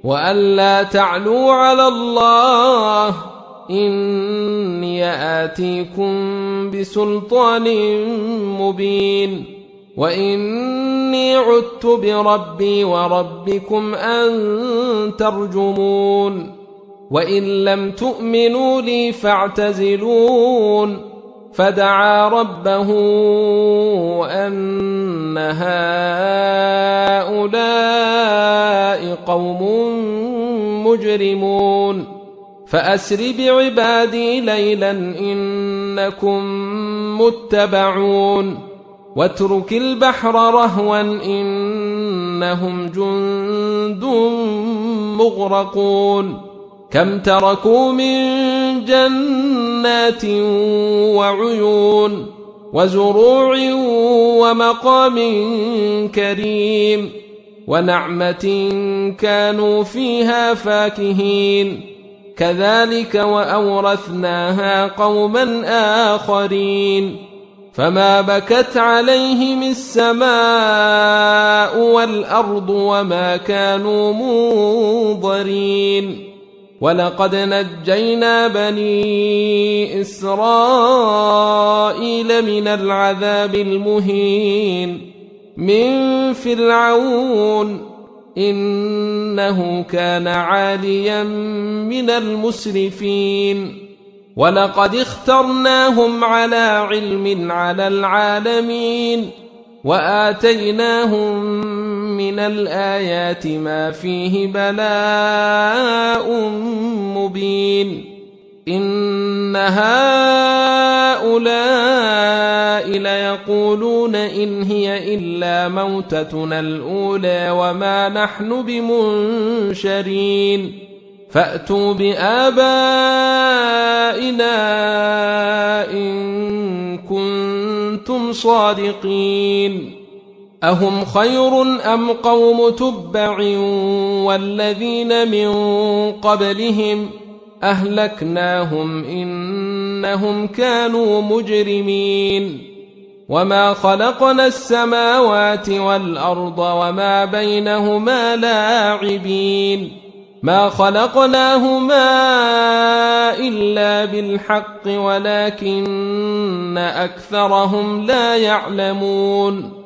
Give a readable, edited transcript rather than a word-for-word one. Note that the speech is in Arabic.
وألا تعلوا على الله إني آتيكم بسلطان مبين وإني عدت بربي وربكم أن ترجمون وإن لم تؤمنوا لي فاعتزلون فدعا ربه أن هؤلاء قوم مجرمون فأسر بعبادي ليلا إنكم متبعون واترك البحر رهوا إنهم جند مغرقون كم تركوا من جنات وعيون وزروع ومقام كريم ونعمة كانوا فيها فاكهين كذلك وأورثناها قوما آخرين فما بكت عليهم السماء والأرض وما كانوا منظرين ولقد نجينا بني إسرائيل من العذاب المهين من فرعون إنه كان عاليا من المسرفين ولقد اخترناهم على علم على العالمين وآتيناهم من الآيات ما فيه بلاء مبين إن هؤلاء ليقولون إن هي إلا موتتنا الأولى وما نحن بمنشرين فأتوا بآبائنا إن كنتم صادقين أهم خير أم قوم تبع والذين من قبلهم أهلكناهم إنهم كانوا مجرمين وما خلقنا السماوات والأرض وما بينهما لاعبين ما خلقناهما إلا بالحق ولكن أكثرهم لا يعلمون